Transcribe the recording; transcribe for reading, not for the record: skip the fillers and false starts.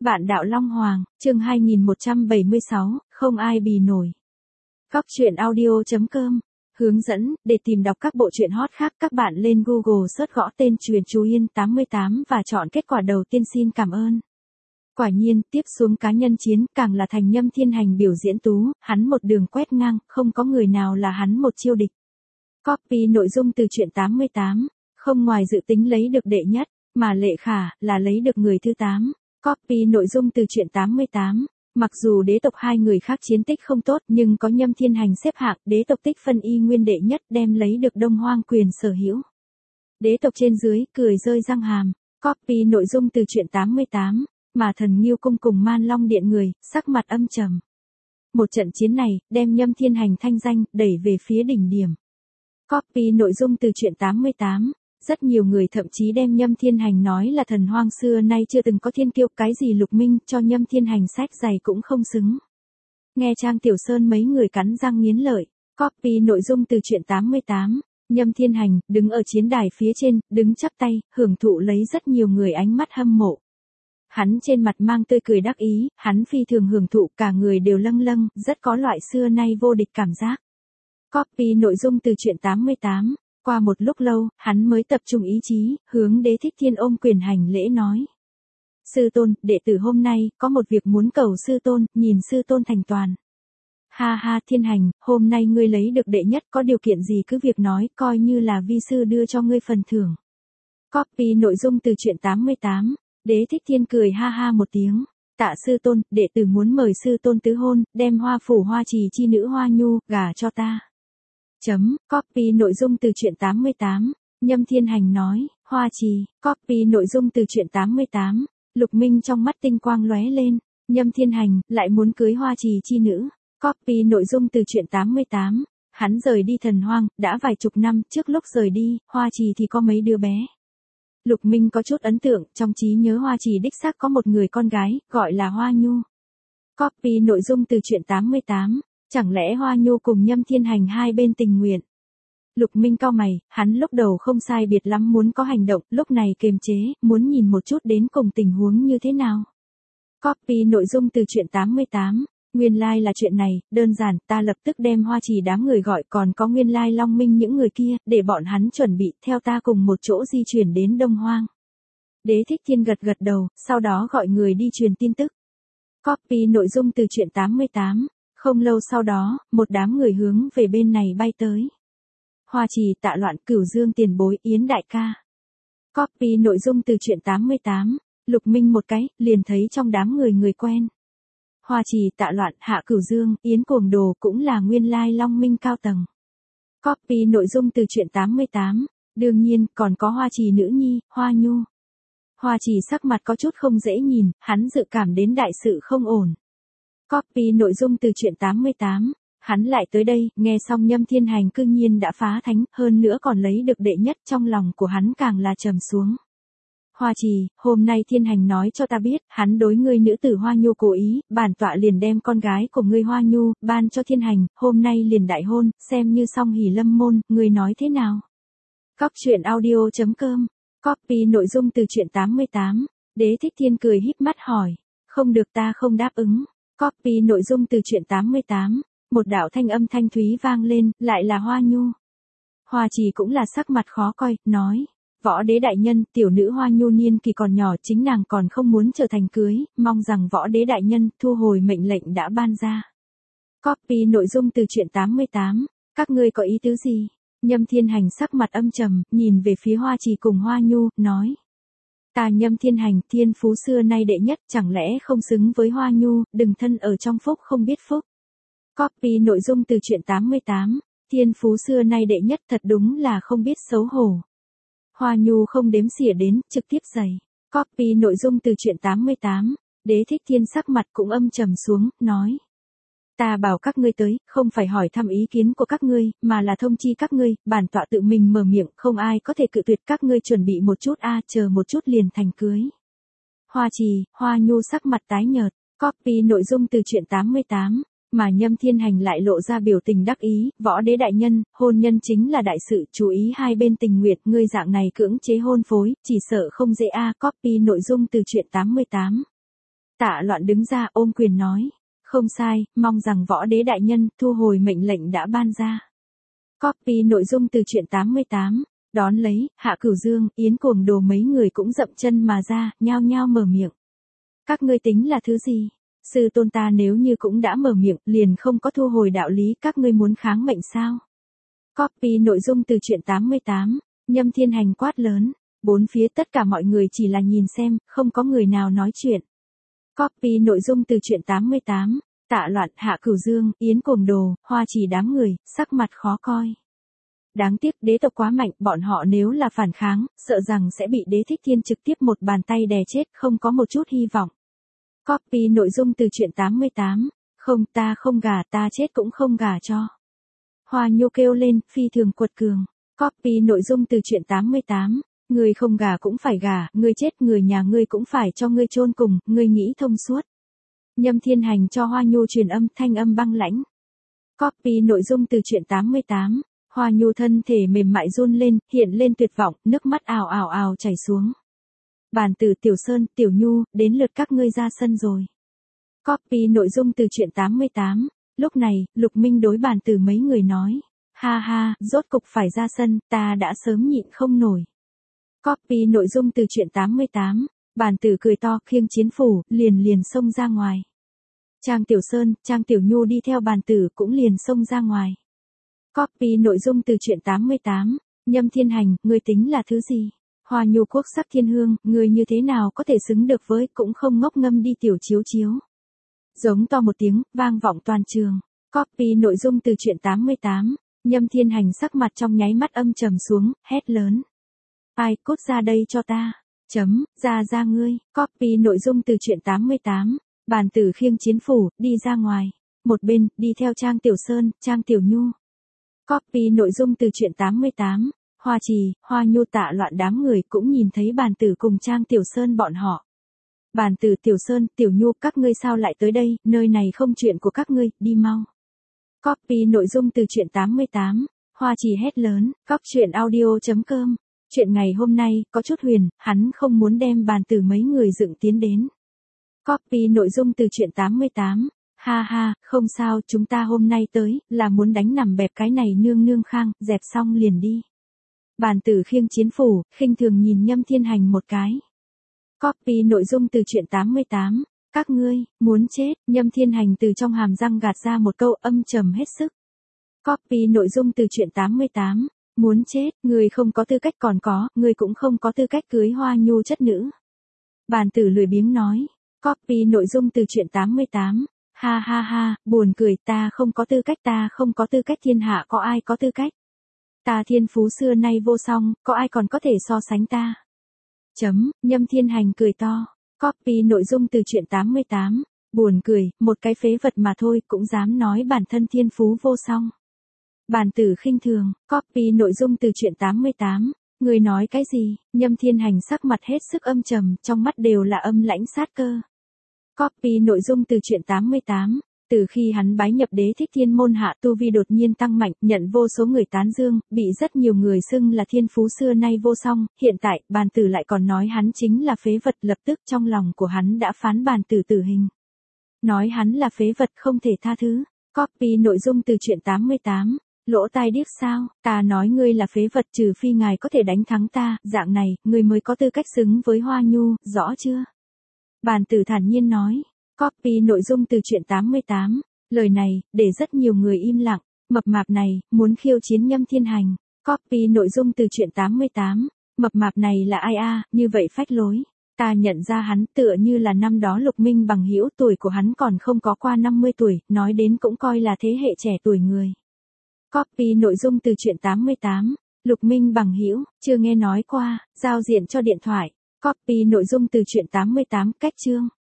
Vạn đạo Long Hoàng, chương 2176, không ai bì nổi. Góc truyện audio.com. Hướng dẫn, để tìm đọc các bộ truyện hot khác các bạn lên Google search gõ tên Truyện Chú Yên 88 và chọn kết quả đầu tiên xin cảm ơn. Quả nhiên, tiếp xuống cá nhân chiến, càng là thành Nhâm Thiên Hành biểu diễn tú, hắn một đường quét ngang, không có người nào là hắn một chiêu địch. Copy nội dung từ truyện 88, không ngoài dự tính lấy được đệ nhất, mà Lệ Khả là lấy được người thứ 8. Copy nội dung từ truyện 88. Mặc dù đế tộc hai người khác chiến tích không tốt nhưng có Nhâm Thiên Hành xếp hạng đế tộc tích phân y nguyên đệ nhất đem lấy được Đông Hoang quyền sở hữu. Đế tộc trên dưới cười rơi răng hàm. Copy nội dung từ truyện 88. Mà Thần Nghiêu Cung cùng Man Long Điện người, sắc mặt âm trầm. Một trận chiến này, đem Nhâm Thiên Hành thanh danh đẩy về phía đỉnh điểm. Copy nội dung từ truyện 88. Rất nhiều người thậm chí đem Nhâm Thiên Hành nói là thần hoang xưa nay chưa từng có thiên kiêu, cái gì Lục Minh cho Nhâm Thiên Hành sách giày cũng không xứng. Nghe Trang Tiểu Sơn mấy người cắn răng nghiến lợi. Copy nội dung từ truyện 88. Nhâm Thiên Hành đứng ở chiến đài phía trên, đứng chắp tay, hưởng thụ lấy rất nhiều người ánh mắt hâm mộ. Hắn trên mặt mang tươi cười đắc ý, hắn phi thường hưởng thụ, cả người đều lâng lâng, rất có loại xưa nay vô địch cảm giác. Copy nội dung từ truyện 88. Qua một lúc lâu, hắn mới tập trung ý chí, hướng Đế Thích Thiên ôm quyền hành lễ nói. Sư tôn, đệ tử hôm nay, có một việc muốn cầu sư tôn, nhìn sư tôn thành toàn. Ha ha Thiên Hành, hôm nay ngươi lấy được đệ nhất, có điều kiện gì cứ việc nói, coi như là vi sư đưa cho ngươi phần thưởng. Copy nội dung từ truyện 88. Đế Thích Thiên cười ha ha một tiếng. Tạ sư tôn, đệ tử muốn mời sư tôn tứ hôn, đem Hoa Phủ Hoa Trì chi nữ Hoa Nhu, gả cho ta. Copy nội dung từ truyện 88. Nhâm Thiên Hành nói, Hoa Trì. Copy nội dung từ truyện 88. Lục Minh trong mắt tinh quang lóe lên. Nhâm Thiên Hành, lại muốn cưới Hoa Trì chi nữ. Copy nội dung từ truyện 88. Hắn rời đi thần hoang, đã vài chục năm, trước lúc rời đi, Hoa Trì thì có mấy đứa bé. Lục Minh có chút ấn tượng, trong trí nhớ Hoa Trì đích xác có một người con gái, gọi là Hoa Nhu. Copy nội dung từ truyện 88. Chẳng lẽ Hoa Nhu cùng Nhâm Thiên Hành hai bên tình nguyện? Lục Minh cau mày, hắn lúc đầu không sai biệt lắm muốn có hành động, lúc này kiềm chế, muốn nhìn một chút đến cùng tình huống như thế nào. Copy nội dung từ truyện 88. Nguyên lai là chuyện này, đơn giản, ta lập tức đem Hoa Trì đám người gọi, còn có Nguyên lai Long Minh những người kia, để bọn hắn chuẩn bị theo ta cùng một chỗ di chuyển đến Đông Hoang. Đế Thích Thiên gật gật đầu, sau đó gọi người đi truyền tin tức. Copy nội dung từ truyện 88. Không lâu sau đó, một đám người hướng về bên này bay tới. Hoa Trì, Tạ Loạn, Cửu Dương tiền bối, Yến đại ca. Copy nội dung từ truyện 88. Lục Minh một cái, liền thấy trong đám người quen. Hoa Trì, Tạ Loạn, Hạ Cửu Dương, Yến Cuồng Đồ cũng là nguyên lai Long Minh cao tầng. Copy nội dung từ truyện 88. Đương nhiên, còn có Hoa Trì nữ nhi, Hoa Nhu. Hoa Trì sắc mặt có chút không dễ nhìn, hắn dự cảm đến đại sự không ổn. Copy nội dung từ truyện 88. Hắn lại tới đây, nghe xong Nhâm Thiên Hành cư nhiên đã phá thánh, hơn nữa còn lấy được đệ nhất, trong lòng của hắn càng là trầm xuống. Hoa Trì, hôm nay Thiên Hành nói cho ta biết, hắn đối ngươi nữ tử Hoa Nhu cố ý, bản tọa liền đem con gái của ngươi Hoa Nhu, ban cho Thiên Hành, hôm nay liền đại hôn, xem như song hỷ lâm môn, ngươi nói thế nào? Góc truyện audio.com. Copy nội dung từ truyện 88. Đế Thích Thiên cười híp mắt hỏi. Không được, ta không đáp ứng. Copy nội dung từ truyện 88. Một đạo thanh âm thanh thúy vang lên, lại là Hoa Nhu. Hoa Trì cũng là sắc mặt khó coi, nói. Võ đế đại nhân, tiểu nữ Hoa Nhu niên kỳ còn nhỏ, chính nàng còn không muốn trở thành cưới, mong rằng võ đế đại nhân thu hồi mệnh lệnh đã ban ra. Copy nội dung từ truyện 88. Các ngươi có ý tứ gì? Nhâm Thiên Hành sắc mặt âm trầm, nhìn về phía Hoa Trì cùng Hoa Nhu, nói. Ta Nhâm Thiên Hành, thiên phú xưa nay đệ nhất, chẳng lẽ không xứng với Hoa Nhu, đừng thân ở trong phúc không biết phúc. Copy nội dung từ truyện 88. Thiên phú xưa nay đệ nhất, thật đúng là không biết xấu hổ. Hoa Nhu không đếm xỉa đến, trực tiếp giày. Copy nội dung từ truyện 88. Đế Thích Thiên sắc mặt cũng âm trầm xuống, nói. Ta bảo các ngươi tới, không phải hỏi thăm ý kiến của các ngươi, mà là thông chi các ngươi, bản tọa tự mình mở miệng, không ai có thể cự tuyệt, các ngươi chuẩn bị một chút chờ một chút liền thành cưới. Hoa Trì, Hoa Nhu sắc mặt tái nhợt. Copy nội dung từ truyện 88. Mà Nhâm Thiên Hành lại lộ ra biểu tình đắc ý, võ đế đại nhân, hôn nhân chính là đại sự, chú ý hai bên tình nguyện, ngươi dạng này cưỡng chế hôn phối, chỉ sợ không dễ Copy nội dung từ truyện 88. Tạ Loạn đứng ra ôm quyền nói. Không sai, mong rằng võ đế đại nhân thu hồi mệnh lệnh đã ban ra. Copy nội dung từ truyện 88. Đón lấy, Hạ Cửu Dương, Yến Cuồng Đồ mấy người cũng dậm chân mà ra, nhao nhao mở miệng. Các ngươi tính là thứ gì? Sư tôn ta nếu như cũng đã mở miệng, liền không có thu hồi đạo lý, các ngươi muốn kháng mệnh sao? Copy nội dung từ truyện 88. Nhâm Thiên Hành quát lớn. Bốn phía tất cả mọi người chỉ là nhìn xem, không có người nào nói chuyện. Copy nội dung từ truyện 88. Tạ Loạn, Hạ Cửu Dương, Yến Cuồng Đồ, Hoa Chỉ đám người, sắc mặt khó coi. Đáng tiếc đế tộc quá mạnh, bọn họ nếu là phản kháng, sợ rằng sẽ bị đế thích thiên trực tiếp một bàn tay đè chết, không có một chút hy vọng. Copy nội dung từ truyện 88. Không, ta không gả, ta chết cũng không gả cho. Hoa Nhu kêu lên, phi thường quật cường. Copy nội dung từ truyện 88. Ngươi không gả cũng phải gả, ngươi chết người nhà ngươi cũng phải cho ngươi chôn cùng, ngươi nghĩ thông suốt. Nhâm Thiên Hành cho Hoa Nhu truyền âm, thanh âm băng lãnh. Copy nội dung từ truyện 88. Hoa Nhu thân thể mềm mại run lên, hiện lên tuyệt vọng, nước mắt ào ào ào chảy xuống. Bàn tử Tiểu Sơn, Tiểu Nhu, đến lượt các ngươi ra sân rồi. Copy nội dung từ truyện 88. Lúc này, Lục Minh đối bàn tử mấy người nói. Ha ha, rốt cục phải ra sân, ta đã sớm nhịn không nổi. Copy nội dung từ truyện 88. Bàn tử cười to, khiêng chiến phủ, liền xông ra ngoài. Trang Tiểu Sơn, Trang Tiểu Nhu đi theo bàn tử cũng liền xông ra ngoài. Copy nội dung từ truyện 88. Nhâm Thiên Hành, ngươi tính là thứ gì? Hoa Nhu quốc sắc thiên hương, ngươi như thế nào có thể xứng được với, cũng không ngốc ngâm đi tiểu chiếu chiếu. Giống to một tiếng, vang vọng toàn trường. Copy nội dung từ truyện 88. Nhâm Thiên Hành sắc mặt trong nháy mắt âm trầm xuống, hét lớn. Ai, cút ra đây cho ta. Ra ngươi. Copy nội dung từ truyện 88. Bàn tử khiêng chiến phủ, đi ra ngoài. Một bên, đi theo Trang Tiểu Sơn, Trang Tiểu Nhu. Copy nội dung từ truyện 88. Hoa Trì, Hoa Nhu Tạ Loạn đám người cũng nhìn thấy bàn tử cùng Trang Tiểu Sơn bọn họ. Bàn tử Tiểu Sơn, Tiểu Nhu, các ngươi sao lại tới đây, nơi này không chuyện của các ngươi, đi mau. Copy nội dung từ truyện 88. Hoa Trì hét lớn, truyện audio.com. Chuyện ngày hôm nay, có chút huyền, hắn không muốn đem bàn tử mấy người dựng tiến đến. Copy nội dung từ truyện 88. Ha ha, không sao, chúng ta hôm nay tới, là muốn đánh nằm bẹp cái này nương nương khang, dẹp xong liền đi. Bàn tử khiêng chiến phủ, khinh thường nhìn Nhâm Thiên Hành một cái. Copy nội dung từ truyện 88. Các ngươi, muốn chết, Nhâm Thiên Hành từ trong hàm răng gạt ra một câu âm trầm hết sức. Copy nội dung từ truyện 88. Muốn chết, ngươi không có tư cách, còn có, ngươi cũng không có tư cách cưới Hoa Nhu chất nữ. Bàn tử lười biếng nói. Copy nội dung từ truyện 88. Ha ha ha, buồn cười, ta không có tư cách, ta không có tư cách, thiên hạ có ai có tư cách. Ta thiên phú xưa nay vô song, có ai còn có thể so sánh ta. Nhâm Thiên Hành cười to. Copy nội dung từ truyện 88. Buồn cười, một cái phế vật mà thôi cũng dám nói bản thân thiên phú vô song. Bàn tử khinh thường. Copy nội dung từ truyện 88. Người nói cái gì? Nhâm Thiên Hành sắc mặt hết sức âm trầm, trong mắt đều là âm lãnh sát cơ. Copy nội dung từ truyện 88. Từ khi hắn bái nhập đế thích thiên môn hạ, tu vi đột nhiên tăng mạnh, nhận vô số người tán dương, bị rất nhiều người xưng là thiên phú xưa nay vô song, hiện tại, bàn tử lại còn nói hắn chính là phế vật, lập tức trong lòng của hắn đã phán bàn tử tử hình. Nói hắn là phế vật không thể tha thứ. Copy nội dung từ truyện 88. Lỗ tai điếc sao, ta nói ngươi là phế vật, trừ phi ngài có thể đánh thắng ta, dạng này, ngươi mới có tư cách xứng với Hoa Nhu, rõ chưa? Bàn tử thản nhiên nói. Copy nội dung từ truyện 88. Lời này, để rất nhiều người im lặng, mập mạp này, muốn khiêu chiến Nhâm Thiên Hành. Copy nội dung từ truyện 88. Mập mạp này là ai a, như vậy phách lối. Ta nhận ra hắn tựa như là năm đó Lục Minh bằng hữu, tuổi của hắn còn không có qua 50 tuổi, nói đến cũng coi là thế hệ trẻ tuổi người. Copy nội dung từ truyện 88. Lục Minh bằng hữu, chưa nghe nói qua, giao diện cho điện thoại. Copy nội dung từ truyện 88, cách chương.